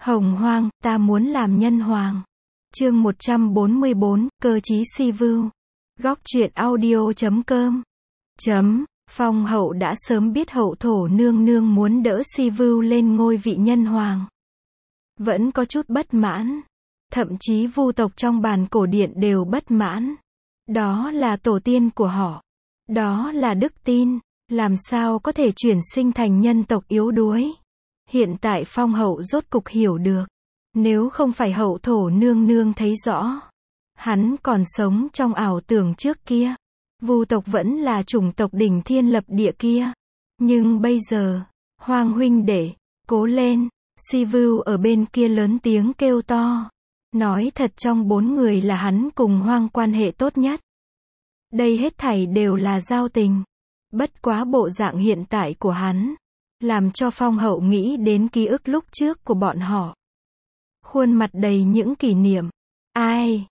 Hồng Hoang, ta muốn làm nhân hoàng. Chương 144, cơ chí si view. Góc truyện audio.com. Phong hậu đã sớm biết hậu thổ nương nương muốn đỡ si view lên ngôi vị nhân hoàng. Vẫn có chút bất mãn. Thậm chí vu tộc trong bàn cổ điện đều bất mãn. Đó là tổ tiên của họ. Đó là đức tin. Làm sao có thể chuyển sinh thành nhân tộc yếu đuối. Hiện tại phong hậu rốt cục hiểu được. Nếu không phải hậu thổ nương nương thấy rõ. Hắn còn sống trong ảo tưởng trước kia. Vu tộc vẫn là chủng tộc đỉnh thiên lập địa kia. Nhưng bây giờ, Hoang huynh đệ, cố lên. Si Vưu ở bên kia lớn tiếng kêu to. Nói thật trong 4 người là hắn cùng Hoang quan hệ tốt nhất. Đây hết thảy đều là giao tình. Bất quá bộ dạng hiện tại của hắn. Làm cho phong hậu nghĩ đến ký ức lúc trước của bọn họ. Khuôn mặt đầy những kỷ niệm. Ai?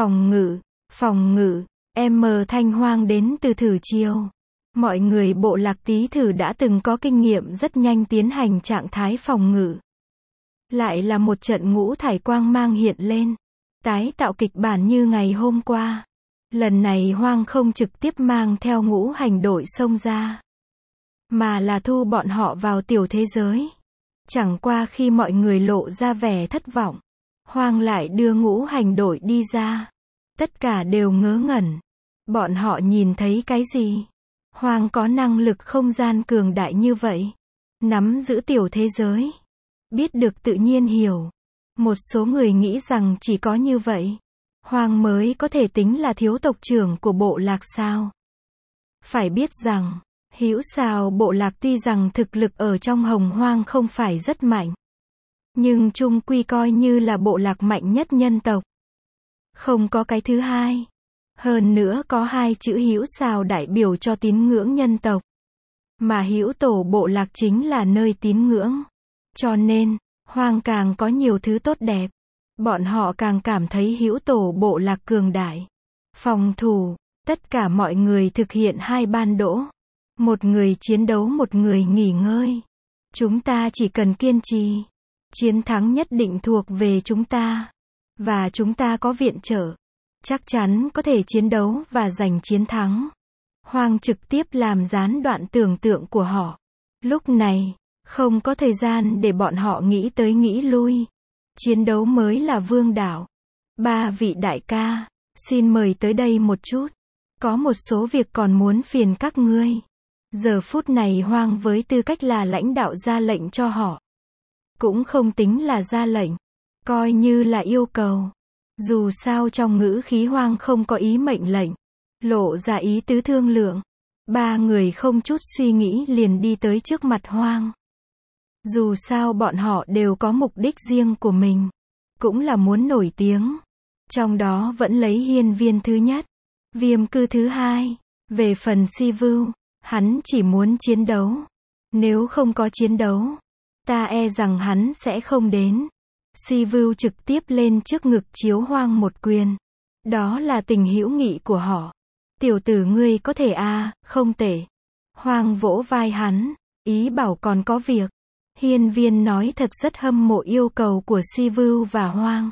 Phòng ngự. M Thanh Hoang đến từ Thử Triều. Mọi người bộ lạc Tý Thử đã từng có kinh nghiệm rất nhanh tiến hành trạng thái phòng ngự. Lại là một trận ngũ thải quang mang hiện lên. Tái tạo kịch bản như ngày hôm qua. Lần này Hoang không trực tiếp mang theo ngũ hành đội xông ra. Mà là thu bọn họ vào tiểu thế giới. Chẳng qua khi mọi người lộ ra vẻ thất vọng. Hoang lại đưa ngũ hành đội đi ra. Tất cả đều ngớ ngẩn. Bọn họ nhìn thấy cái gì? Hoang có năng lực không gian cường đại như vậy. Nắm giữ tiểu thế giới. Biết được tự nhiên hiểu. Một số người nghĩ rằng chỉ có như vậy. Hoang mới có thể tính là thiếu tộc trưởng của bộ lạc sao. Phải biết rằng, Hữu Xào bộ lạc tuy rằng thực lực ở trong Hồng Hoang không phải rất mạnh. Nhưng chung quy coi như là bộ lạc mạnh nhất nhân tộc. Không có cái thứ hai. Hơn nữa có 2 chữ Hữu Xào đại biểu cho tín ngưỡng nhân tộc. Mà Hữu Tổ bộ lạc chính là nơi tín ngưỡng. Cho nên, Hoang càng có nhiều thứ tốt đẹp. Bọn họ càng cảm thấy Hữu Tổ bộ lạc cường đại. Phòng thủ, tất cả mọi người thực hiện 2 ban đỗ. Một người chiến đấu, một người nghỉ ngơi. Chúng ta chỉ cần kiên trì. Chiến thắng nhất định thuộc về chúng ta. Và chúng ta có viện trợ. Chắc chắn có thể chiến đấu và giành chiến thắng. Hoang trực tiếp làm gián đoạn tưởng tượng của họ. Lúc này, không có thời gian để bọn họ nghĩ tới nghĩ lui. Chiến đấu mới là vương đạo. 3 vị đại ca, xin mời tới đây một chút. Có một số việc còn muốn phiền các ngươi. Giờ phút này Hoang với tư cách là lãnh đạo ra lệnh cho họ. Cũng không tính là ra lệnh. Coi như là yêu cầu. Dù sao trong ngữ khí Hoang không có ý mệnh lệnh. Lộ ra ý tứ thương lượng. 3 người không chút suy nghĩ liền đi tới trước mặt Hoang. Dù sao bọn họ đều có mục đích riêng của mình. Cũng là muốn nổi tiếng. Trong đó vẫn lấy Hiên Viên thứ nhất. Viêm Cư thứ hai. Về phần Si Vưu, hắn chỉ muốn chiến đấu. Nếu không có chiến đấu, ta e rằng hắn sẽ không đến. Si Vưu trực tiếp lên trước ngực chiếu Hoang một quyền. Đó là tình hữu nghị của họ. Tiểu tử ngươi có thể không tệ. Hoang vỗ vai hắn, ý bảo còn có việc. Hiên Viên nói thật rất hâm mộ yêu cầu của Si Vưu và Hoang.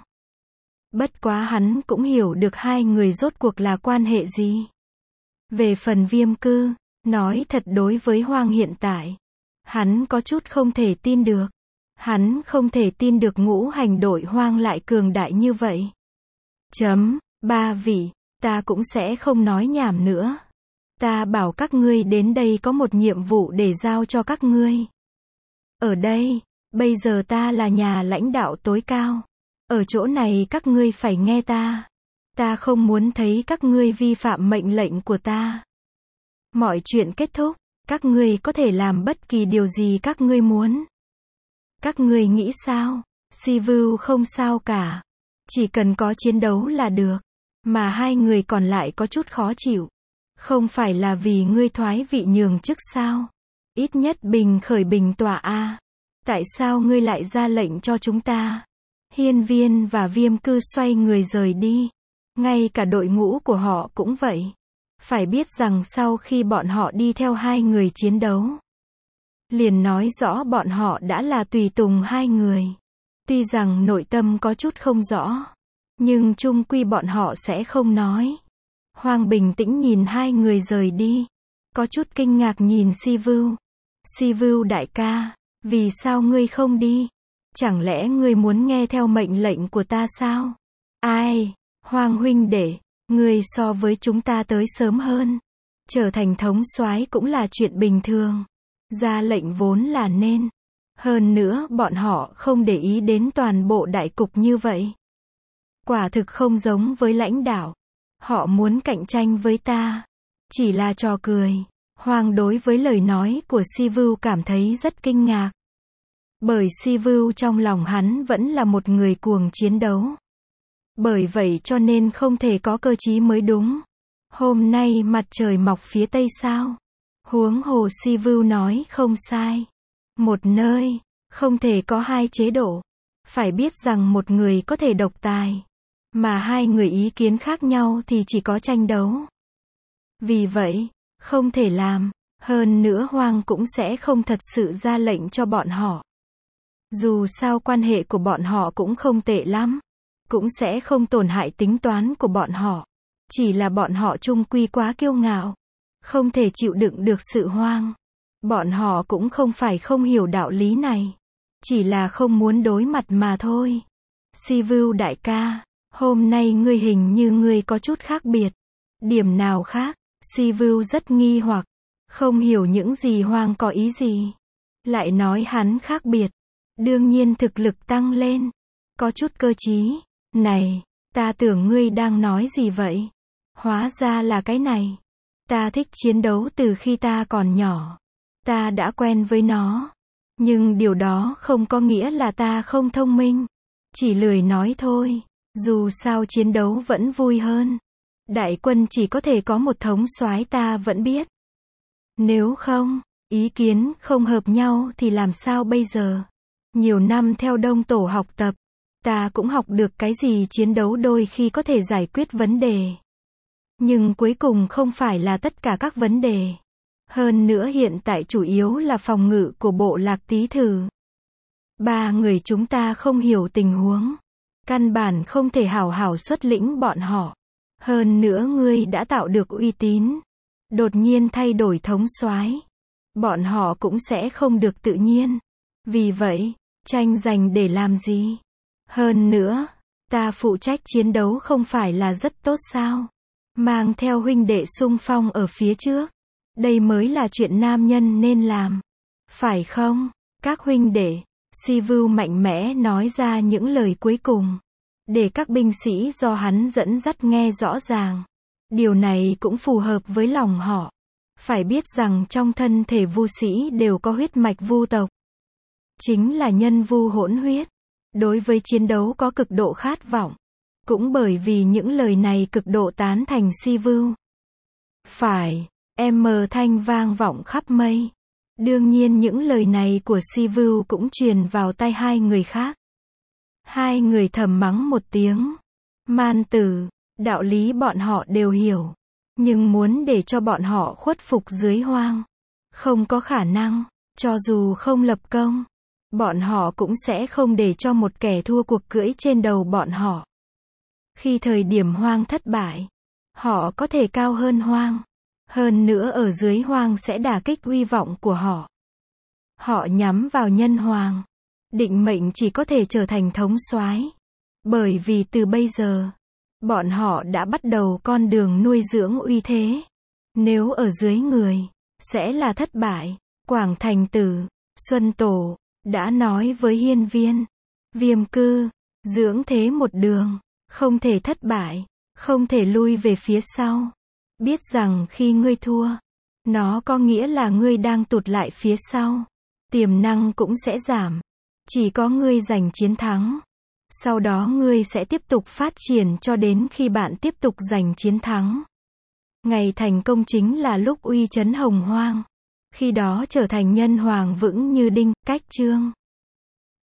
Bất quá hắn cũng hiểu được 2 người rốt cuộc là quan hệ gì. Về phần Viêm Cư, nói thật đối với Hoang hiện tại, hắn có chút không thể tin được. Hắn không thể tin được ngũ hành đội Hoang lại cường đại như vậy. 3 vị, ta cũng sẽ không nói nhảm nữa. Ta bảo các ngươi đến đây có một nhiệm vụ để giao cho các ngươi. Ở đây, bây giờ ta là nhà lãnh đạo tối cao. Ở chỗ này các ngươi phải nghe ta. Ta không muốn thấy các ngươi vi phạm mệnh lệnh của ta. Mọi chuyện kết thúc, các ngươi có thể làm bất kỳ điều gì các ngươi muốn. Các ngươi nghĩ sao? Si Vưu không sao cả. Chỉ cần có chiến đấu là được. Mà 2 người còn lại có chút khó chịu. Không phải là vì ngươi thoái vị nhường chức sao? Ít nhất bình khởi bình tọa Tại sao ngươi lại ra lệnh cho chúng ta? Hiên Viên và Viêm Cư xoay người rời đi. Ngay cả đội ngũ của họ cũng vậy. Phải biết rằng sau khi bọn họ đi theo 2 người chiến đấu, liền nói rõ bọn họ đã là tùy tùng 2 người. Tuy rằng nội tâm có chút không rõ, nhưng chung quy bọn họ sẽ không nói. Hoang bình tĩnh nhìn hai người rời đi. Có chút kinh ngạc nhìn Si Vưu. Si Vưu đại ca, vì sao ngươi không đi? Chẳng lẽ ngươi muốn nghe theo mệnh lệnh của ta sao? Ai, Hoang huynh đệ, ngươi so với chúng ta tới sớm hơn. Trở thành thống soái cũng là chuyện bình thường. Ra lệnh vốn là nên. Hơn nữa bọn họ không để ý đến toàn bộ đại cục như vậy. Quả thực không giống với lãnh đạo. Họ muốn cạnh tranh với ta. Chỉ là trò cười. Hoang đối với lời nói của Si Vưu cảm thấy rất kinh ngạc. Bởi Si Vưu trong lòng hắn vẫn là một người cuồng chiến đấu. Bởi vậy cho nên không thể có cơ chí mới đúng. Hôm nay mặt trời mọc phía tây sao? Huống hồ Si Vưu nói không sai. Một nơi, không thể có hai chế độ. Phải biết rằng một người có thể độc tài. Mà hai người ý kiến khác nhau thì chỉ có tranh đấu. Vì vậy, không thể làm. Hơn nữa Hoang cũng sẽ không thật sự ra lệnh cho bọn họ. Dù sao quan hệ của bọn họ cũng không tệ lắm. Cũng sẽ không tổn hại tính toán của bọn họ. Chỉ là bọn họ chung quy quá kiêu ngạo. Không thể chịu đựng được sự hoang. Bọn họ cũng không phải không hiểu đạo lý này. Chỉ là không muốn đối mặt mà thôi. Si Vưu đại ca, hôm nay ngươi hình như ngươi có chút khác biệt. Điểm nào khác? Si Vưu rất nghi hoặc. Không hiểu những gì Hoang có ý gì. Lại nói hắn khác biệt. Đương nhiên thực lực tăng lên. Có chút cơ trí. Này, ta tưởng ngươi đang nói gì vậy? Hóa ra là cái này. Ta thích chiến đấu từ khi ta còn nhỏ. Ta đã quen với nó. Nhưng điều đó không có nghĩa là ta không thông minh. Chỉ lười nói thôi. Dù sao chiến đấu vẫn vui hơn. Đại quân chỉ có thể có một thống soái ta vẫn biết. Nếu không, ý kiến không hợp nhau thì làm sao bây giờ? Nhiều năm theo Đông Tổ học tập. Ta cũng học được cái gì chiến đấu đôi khi có thể giải quyết vấn đề. Nhưng cuối cùng không phải là tất cả các vấn đề. Hơn nữa hiện tại chủ yếu là phòng ngự của bộ Lạc Tý Thử. Ba người chúng ta không hiểu tình huống. Căn bản không thể hảo hảo xuất lĩnh bọn họ. Hơn nữa ngươi đã tạo được uy tín. Đột nhiên thay đổi thống soái. Bọn họ cũng sẽ không được tự nhiên. Vì vậy, tranh giành để làm gì? Hơn nữa, ta phụ trách chiến đấu không phải là rất tốt sao? Mang theo huynh đệ xung phong ở phía trước. Đây mới là chuyện nam nhân nên làm. Phải không? Các huynh đệ, Si Vưu mạnh mẽ nói ra những lời cuối cùng. Để các binh sĩ do hắn dẫn dắt nghe rõ ràng. Điều này cũng phù hợp với lòng họ. Phải biết rằng trong thân thể Vu sĩ đều có huyết mạch Vu tộc. Chính là nhân Vu hỗn huyết. Đối với chiến đấu có cực độ khát vọng. Cũng bởi vì những lời này cực độ tán thành Si Vưu. Phải, thanh vang vọng khắp mây. Đương nhiên những lời này của Si Vưu cũng truyền vào tai hai người khác. Hai người thầm mắng một tiếng. Man tử, đạo lý bọn họ đều hiểu. Nhưng muốn để cho bọn họ khuất phục dưới Hoang. Không có khả năng, cho dù không lập công. Bọn họ cũng sẽ không để cho một kẻ thua cuộc cưỡi trên đầu bọn họ. Khi thời điểm Hoang thất bại, họ có thể cao hơn Hoang. Hơn nữa ở dưới Hoang sẽ đả kích uy vọng của họ. Họ nhắm vào Nhân Hoàng. Định mệnh chỉ có thể trở thành thống soái. Bởi vì từ bây giờ, bọn họ đã bắt đầu con đường nuôi dưỡng uy thế. Nếu ở dưới người, sẽ là thất bại. Quảng Thành Tử, Xuân Tổ, đã nói với Hiên Viên, Viêm Cư, dưỡng thế một đường, không thể thất bại, không thể lui về phía sau. Biết rằng khi ngươi thua, nó có nghĩa là ngươi đang tụt lại phía sau. Tiềm năng cũng sẽ giảm. Chỉ có ngươi giành chiến thắng. Sau đó ngươi sẽ tiếp tục phát triển cho đến khi bạn tiếp tục giành chiến thắng. Ngày thành công chính là lúc uy chấn hồng hoang. Khi đó trở thành nhân hoàng vững như đinh, cách chương.